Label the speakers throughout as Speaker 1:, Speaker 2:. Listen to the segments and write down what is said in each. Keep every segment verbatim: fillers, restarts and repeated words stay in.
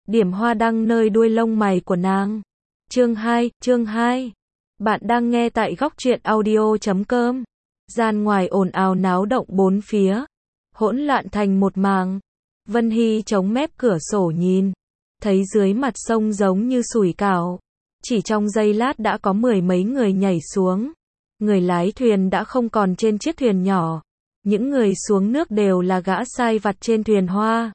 Speaker 1: điểm hoa đăng nơi đuôi lông mày của nàng. Chương hai, chương hai. Bạn đang nghe tại góc truyện audio chấm com. Gian ngoài ồn ào náo động bốn phía, hỗn loạn thành một màng. Vân Hy chống mép cửa sổ nhìn, thấy dưới mặt sông giống như sủi cảo. Chỉ trong giây lát đã có mười mấy người nhảy xuống. Người lái thuyền đã không còn trên chiếc thuyền nhỏ. Những người xuống nước đều là gã sai vặt trên thuyền hoa.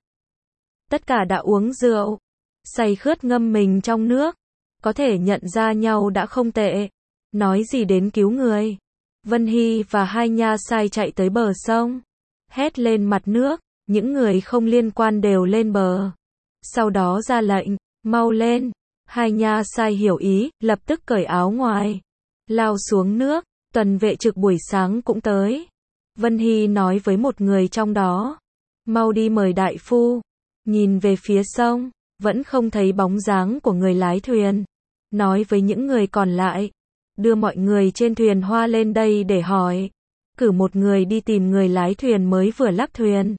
Speaker 1: Tất cả đã uống rượu, say khướt ngâm mình trong nước. Có thể nhận ra nhau đã không tệ. Nói gì đến cứu người. Vân Hy và hai nha sai chạy tới bờ sông. Hét lên mặt nước, những người không liên quan đều lên bờ. Sau đó ra lệnh, mau lên. Hai nha sai hiểu ý, lập tức cởi áo ngoài, lao xuống nước. Tuần vệ trực buổi sáng cũng tới. Vân Hy nói với một người trong đó, mau đi mời đại phu. Nhìn về phía sông, vẫn không thấy bóng dáng của người lái thuyền. Nói với những người còn lại, đưa mọi người trên thuyền hoa lên đây để hỏi. Cử một người đi tìm người lái thuyền mới vừa lắc thuyền.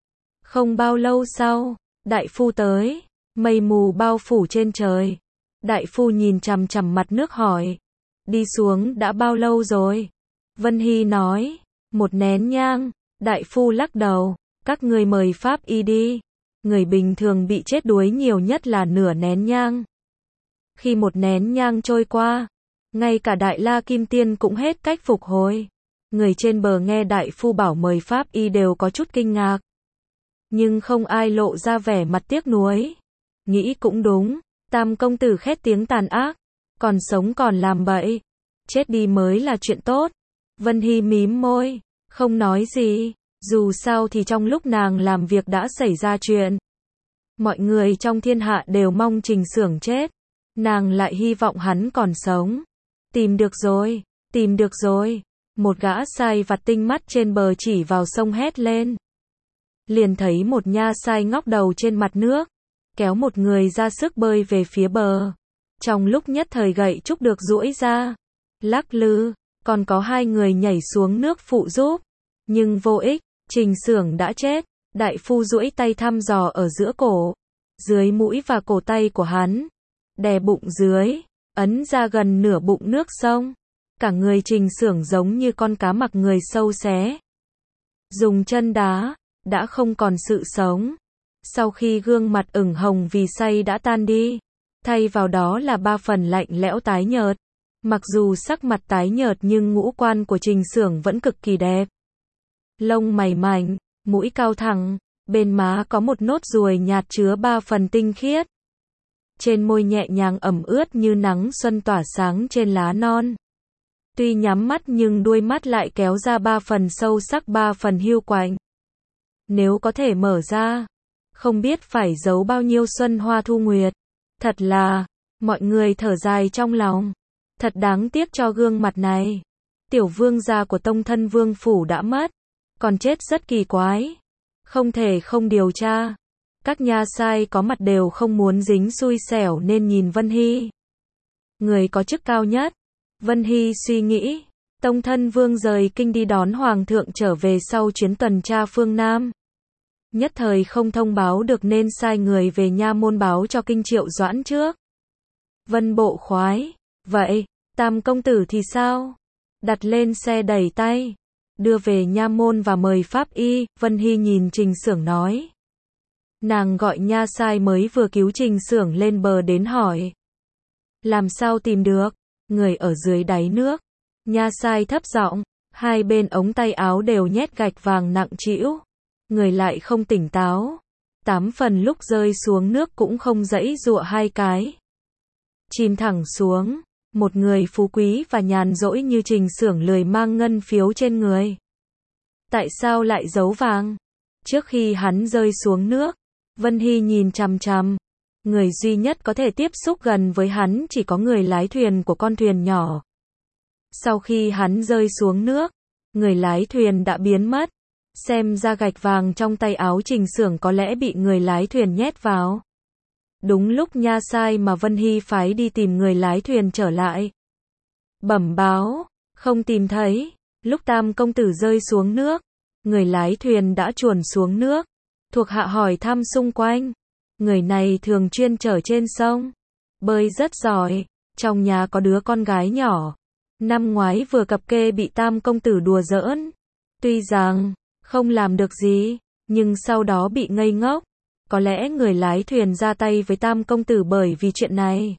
Speaker 1: Không bao lâu sau, đại phu tới, mây mù bao phủ trên trời. Đại phu nhìn chằm chằm mặt nước hỏi, đi xuống đã bao lâu rồi? Vân Hy nói, một nén nhang. Đại phu lắc đầu, các ngươi mời pháp y đi. Người bình thường bị chết đuối nhiều nhất là nửa nén nhang. Khi một nén nhang trôi qua, ngay cả Đại La Kim Tiên cũng hết cách phục hồi. Người trên bờ nghe đại phu bảo mời pháp y đều có chút kinh ngạc. Nhưng không ai lộ ra vẻ mặt tiếc nuối. Nghĩ cũng đúng, Tam công tử khét tiếng tàn ác, còn sống còn làm bậy. Chết đi mới là chuyện tốt. Vân Hy mím môi, không nói gì. Dù sao thì trong lúc nàng làm việc đã xảy ra chuyện. Mọi người trong thiên hạ đều mong Trình Xưởng chết. Nàng lại hy vọng hắn còn sống. Tìm được rồi, tìm được rồi. Một gã sai vặt tinh mắt trên bờ chỉ vào sông hét lên. Liền thấy một nha sai ngóc đầu trên mặt nước, kéo một người ra sức bơi về phía bờ. Trong lúc nhất thời gậy trúc được duỗi ra, lắc lư, còn có hai người nhảy xuống nước phụ giúp. Nhưng vô ích, Trình Xưởng đã chết. Đại phu duỗi tay thăm dò ở giữa cổ, dưới mũi và cổ tay của hắn, đè bụng dưới, ấn ra gần nửa bụng nước sông. Cả người Trình Xưởng giống như con cá mặc người sâu xé. Dùng chân đá, đã không còn sự sống. Sau khi gương mặt ửng hồng vì say đã tan đi, thay vào đó là ba phần lạnh lẽo tái nhợt. Mặc dù sắc mặt tái nhợt nhưng ngũ quan của Trình Xưởng vẫn cực kỳ đẹp. Lông mày mảnh, mũi cao thẳng, bên má có một nốt ruồi nhạt chứa ba phần tinh khiết. Trên môi nhẹ nhàng ẩm ướt như nắng xuân tỏa sáng trên lá non. Tuy nhắm mắt nhưng đuôi mắt lại kéo ra ba phần sâu sắc ba phần hiu quạnh. Nếu có thể mở ra, không biết phải giấu bao nhiêu xuân hoa thu nguyệt. Thật là, mọi người thở dài trong lòng. Thật đáng tiếc cho gương mặt này. Tiểu vương gia của tông thân vương phủ đã mất, còn chết rất kỳ quái. Không thể không điều tra. Các nha sai có mặt đều không muốn dính xui xẻo nên nhìn Vân Hy. Người có chức cao nhất. Vân Hy suy nghĩ, tông thân vương rời kinh đi đón hoàng thượng trở về sau chuyến tuần tra phương Nam. Nhất thời không thông báo được nên sai người về nha môn báo cho kinh Triệu Doãn trước. Vân bộ khoái, vậy, Tam công tử thì sao? Đặt lên xe đẩy tay, đưa về nha môn và mời pháp y. Vân Hy nhìn Trình Xưởng nói. Nàng gọi nha sai mới vừa cứu Trình Xưởng lên bờ đến hỏi. Làm sao tìm được? Người ở dưới đáy nước. Nha sai thấp giọng, hai bên ống tay áo đều nhét gạch vàng nặng trĩu. Người lại không tỉnh táo. Tám phần lúc rơi xuống nước cũng không giãy giụa hai cái. Chìm thẳng xuống. Một người phú quý và nhàn rỗi như Trình Xưởng lười mang ngân phiếu trên người. Tại sao lại giấu vàng? Trước khi hắn rơi xuống nước, Vân Hy nhìn chằm chằm. Người duy nhất có thể tiếp xúc gần với hắn chỉ có người lái thuyền của con thuyền nhỏ. Sau khi hắn rơi xuống nước, người lái thuyền đã biến mất. Xem ra gạch vàng trong tay áo Trình Xưởng có lẽ bị người lái thuyền nhét vào. Đúng lúc nha sai mà Vân Hy phái đi tìm người lái thuyền trở lại. Bẩm báo, không tìm thấy. Lúc Tam công tử rơi xuống nước, người lái thuyền đã chuồn xuống nước. Thuộc hạ hỏi thăm xung quanh, Người này thường chuyên chở trên sông, bơi rất giỏi, trong nhà có đứa con gái nhỏ. Năm ngoái vừa cập kê bị Tam công tử đùa giỡn. Tuy rằng không làm được gì, nhưng sau đó bị ngây ngốc. Có lẽ người lái thuyền ra tay với Tam công tử bởi vì chuyện này.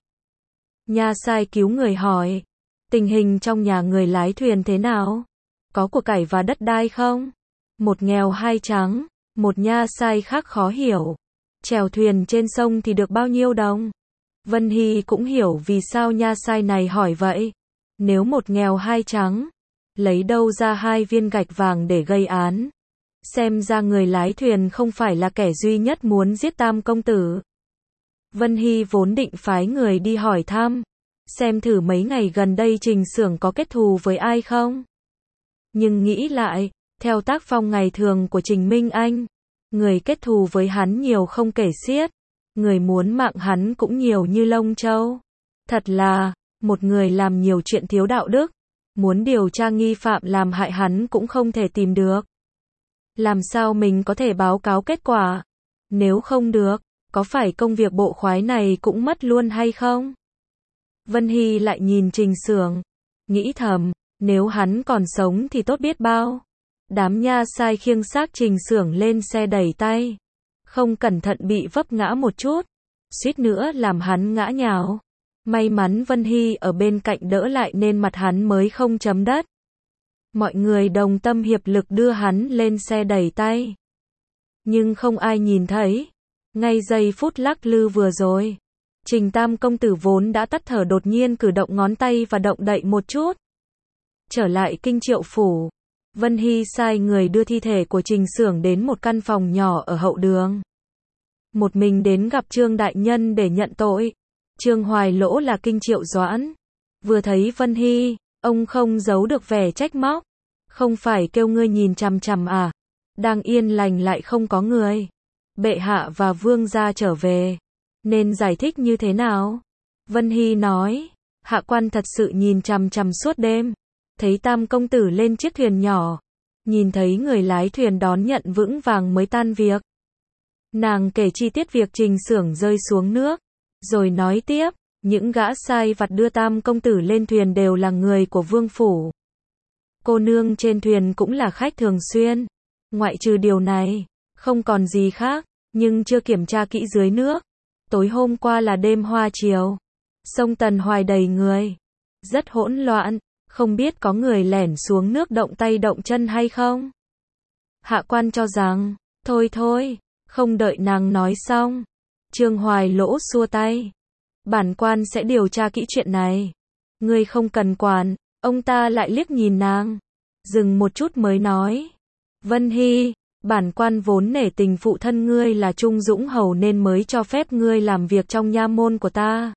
Speaker 1: Nha sai cứu người hỏi, tình hình trong nhà người lái thuyền thế nào? Có của cải và đất đai không? Một nghèo hai trắng, một nha sai khác khó hiểu. Chèo thuyền trên sông thì được bao nhiêu đồng? Vân Hy cũng hiểu vì sao nha sai này hỏi vậy. Nếu một nghèo hai trắng, lấy đâu ra hai viên gạch vàng để gây án? Xem ra người lái thuyền không phải là kẻ duy nhất muốn giết Tam công tử. Vân Hy vốn định phái người đi hỏi thăm, xem thử mấy ngày gần đây Trình Xưởng có kết thù với ai không. Nhưng nghĩ lại, theo tác phong ngày thường của Trình Minh Anh, người kết thù với hắn nhiều không kể xiết, người muốn mạng hắn cũng nhiều như lông châu. Thật là, một người làm nhiều chuyện thiếu đạo đức, muốn điều tra nghi phạm làm hại hắn cũng không thể tìm được. Làm sao mình có thể báo cáo kết quả? Nếu không được, có phải công việc bộ khoái này cũng mất luôn hay không? Vân Hy lại nhìn Trình Xưởng, nghĩ thầm, nếu hắn còn sống thì tốt biết bao. Đám nha sai khiêng xác Trình Xưởng lên xe đẩy tay, không cẩn thận bị vấp ngã một chút, suýt nữa làm hắn ngã nhào. May mắn Vân Hy ở bên cạnh đỡ lại nên mặt hắn mới không chấm đất. Mọi người đồng tâm hiệp lực đưa hắn lên xe đẩy tay. Nhưng không ai nhìn thấy. Ngay giây phút lắc lư vừa rồi, Trình Tam công tử vốn đã tắt thở đột nhiên cử động ngón tay và động đậy một chút. Trở lại Kinh Triệu phủ, Vân Hy sai người đưa thi thể của Trình Xưởng đến một căn phòng nhỏ ở hậu đường. Một mình đến gặp Trương đại nhân để nhận tội. Trương Hoài Lỗ là Kinh Triệu Doãn. Vừa thấy Vân Hy, ông không giấu được vẻ trách móc. Không phải kêu ngươi nhìn chằm chằm à? Đang yên lành lại không có người. Bệ hạ và vương gia trở về, nên giải thích như thế nào? Vân Hy nói, hạ quan thật sự nhìn chằm chằm suốt đêm. Thấy Tam công tử lên chiếc thuyền nhỏ, nhìn thấy người lái thuyền đón nhận vững vàng mới tan việc. Nàng kể chi tiết việc Trình Xưởng rơi xuống nước, rồi nói tiếp, những gã sai vặt đưa Tam công tử lên thuyền đều là người của vương phủ. Cô nương trên thuyền cũng là khách thường xuyên. Ngoại trừ điều này, không còn gì khác, nhưng chưa kiểm tra kỹ dưới nước. Tối hôm qua là đêm hoa chiều. Sông Tần Hoài đầy người. Rất hỗn loạn, không biết có người lẻn xuống nước động tay động chân hay không? Hạ quan cho rằng, thôi thôi, không đợi nàng nói xong. Trương Hoài Lỗ xua tay. Bản quan sẽ điều tra kỹ chuyện này. Ngươi không cần quản, ông ta lại liếc nhìn nàng. Dừng một chút mới nói. Vân Hy, bản quan vốn nể tình phụ thân ngươi là Trung Dũng Hầu nên mới cho phép ngươi làm việc trong nha môn của ta.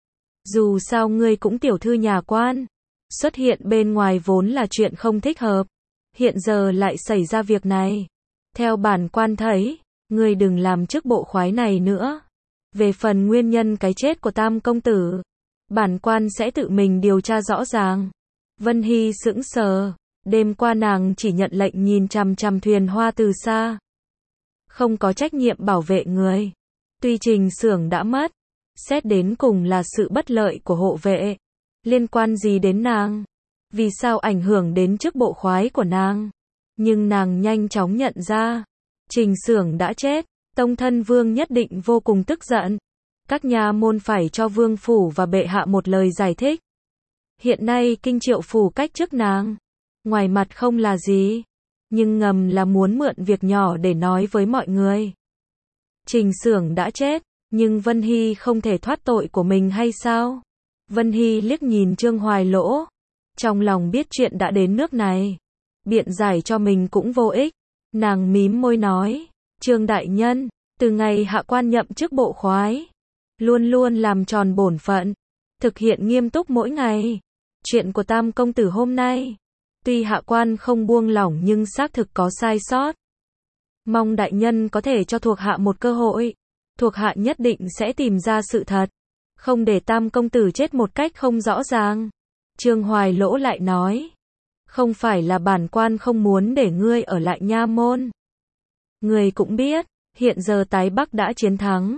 Speaker 1: Dù sao ngươi cũng tiểu thư nhà quan, xuất hiện bên ngoài vốn là chuyện không thích hợp. Hiện giờ lại xảy ra việc này. Theo bản quan thấy, ngươi đừng làm chức bộ khoái này nữa. Về phần nguyên nhân cái chết của Tam công tử, bản quan sẽ tự mình điều tra rõ ràng. Vân Hy sững sờ. Đêm qua nàng chỉ nhận lệnh nhìn chằm chằm thuyền hoa từ xa, không có trách nhiệm bảo vệ người. Tuy Trình Xưởng đã mất, xét đến cùng là sự bất lợi của hộ vệ. Liên quan gì đến nàng? Vì sao ảnh hưởng đến chức bộ khoái của nàng? Nhưng nàng nhanh chóng nhận ra, Trình Xưởng đã chết. Tông thân vương nhất định vô cùng tức giận. Các nha môn phải cho vương phủ và bệ hạ một lời giải thích. Hiện nay Kinh Triệu phủ cách chức nàng, ngoài mặt không là gì, nhưng ngầm là muốn mượn việc nhỏ để nói với mọi người. Trình Xưởng đã chết, nhưng Vân Hy không thể thoát tội của mình hay sao? Vân Hy liếc nhìn Trương Hoài Lỗ, trong lòng biết chuyện đã đến nước này, biện giải cho mình cũng vô ích. Nàng mím môi nói, Trương đại nhân, từ ngày hạ quan nhậm chức bộ khoái, luôn luôn làm tròn bổn phận, thực hiện nghiêm túc mỗi ngày. Chuyện của Tam công tử hôm nay, tuy hạ quan không buông lỏng nhưng xác thực có sai sót. Mong đại nhân có thể cho thuộc hạ một cơ hội. Thuộc hạ nhất định sẽ tìm ra sự thật, không để Tam công tử chết một cách không rõ ràng. Trương Hoài Lỗ lại nói, không phải là bản quan không muốn để ngươi ở lại nha môn. Ngươi cũng biết, hiện giờ Tái Bắc đã chiến thắng,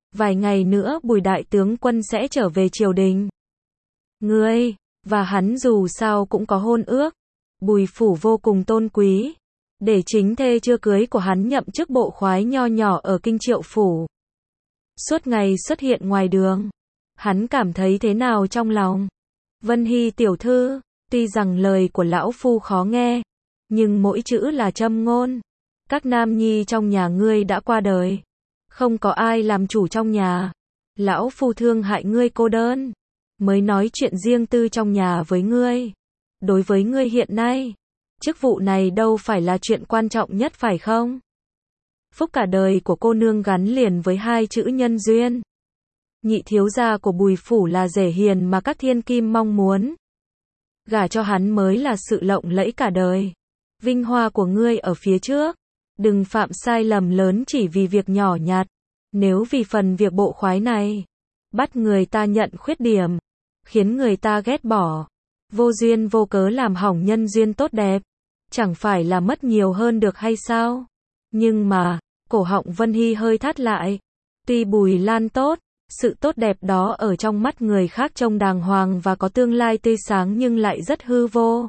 Speaker 1: vài ngày nữa Bùi đại tướng quân sẽ trở về triều đình. Ngươi, và hắn dù sao cũng có hôn ước. Bùi phủ vô cùng tôn quý. Để chính thê chưa cưới của hắn nhậm chức bộ khoái nho nhỏ ở kinh Triệu phủ. Suốt ngày xuất hiện ngoài đường. Hắn cảm thấy thế nào trong lòng? Vân Hy tiểu thư, tuy rằng lời của lão phu khó nghe, nhưng mỗi chữ là châm ngôn. Các nam nhi trong nhà ngươi đã qua đời. Không có ai làm chủ trong nhà. Lão phu thương hại ngươi cô đơn. Mới nói chuyện riêng tư trong nhà với ngươi. Đối với ngươi hiện nay, chức vụ này đâu phải là chuyện quan trọng nhất phải không? Phúc cả đời của cô nương gắn liền với hai chữ nhân duyên. Nhị thiếu gia của Bùi phủ là rể hiền mà các thiên kim mong muốn. Gả cho hắn mới là sự lộng lẫy cả đời. Vinh hoa của ngươi ở phía trước. Đừng phạm sai lầm lớn chỉ vì việc nhỏ nhặt. Nếu vì phần việc bộ khoái này, bắt người ta nhận khuyết điểm, khiến người ta ghét bỏ, vô duyên vô cớ làm hỏng nhân duyên tốt đẹp, chẳng phải là mất nhiều hơn được hay sao? Nhưng mà, cổ họng Vân Hy hơi thắt lại. Tuy Bùi Lan tốt, sự tốt đẹp đó ở trong mắt người khác trông đàng hoàng và có tương lai tươi sáng nhưng lại rất hư vô.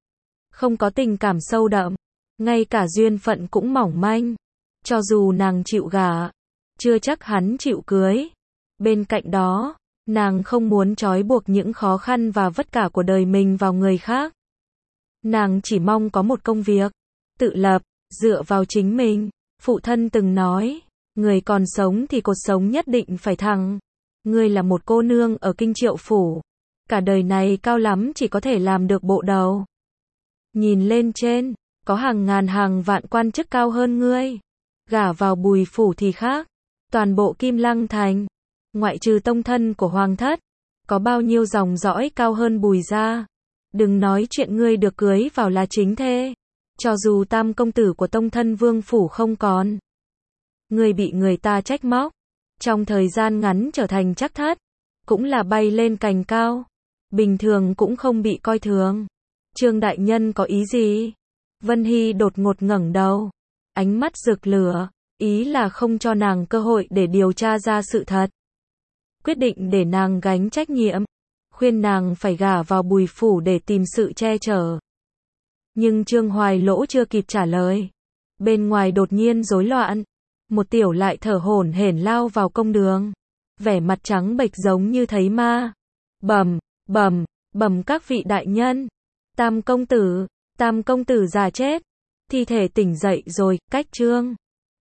Speaker 1: Không có tình cảm sâu đậm, ngay cả duyên phận cũng mỏng manh. Cho dù nàng chịu gả, chưa chắc hắn chịu cưới. Bên cạnh đó, nàng không muốn trói buộc những khó khăn và vất vả của đời mình vào người khác. Nàng chỉ mong có một công việc, tự lập, dựa vào chính mình. Phụ thân từng nói, người còn sống thì cột sống nhất định phải thẳng. Ngươi là một cô nương ở kinh Triệu phủ. Cả đời này cao lắm chỉ có thể làm được bộ đầu. Nhìn lên trên, có hàng ngàn hàng vạn quan chức cao hơn ngươi. Gả vào Bùi phủ thì khác. Toàn bộ Kim Lăng thành, ngoại trừ tông thân của hoàng thất, có bao nhiêu dòng dõi cao hơn Bùi gia. Đừng nói chuyện ngươi được cưới vào là chính thê. Cho dù tam công tử của tông thân vương phủ không còn, ngươi bị người ta trách móc, trong thời gian ngắn trở thành trác thất, cũng là bay lên cành cao. Bình thường cũng không bị coi thường. Trương đại nhân có ý gì? Vân Hy đột ngột ngẩng đầu, ánh mắt rực lửa, ý là không cho nàng cơ hội để điều tra ra sự thật. Quyết định để nàng gánh trách nhiệm, khuyên nàng phải gả vào Bùi phủ để tìm sự che chở. Nhưng Trương Hoài Lỗ chưa kịp trả lời, bên ngoài đột nhiên rối loạn, một tiểu lại thở hổn hển lao vào công đường, vẻ mặt trắng bệch giống như thấy ma. Bẩm, bẩm, bẩm các vị đại nhân, Tam công tử, Tam công tử già chết, thi thể tỉnh dậy rồi, cách Trương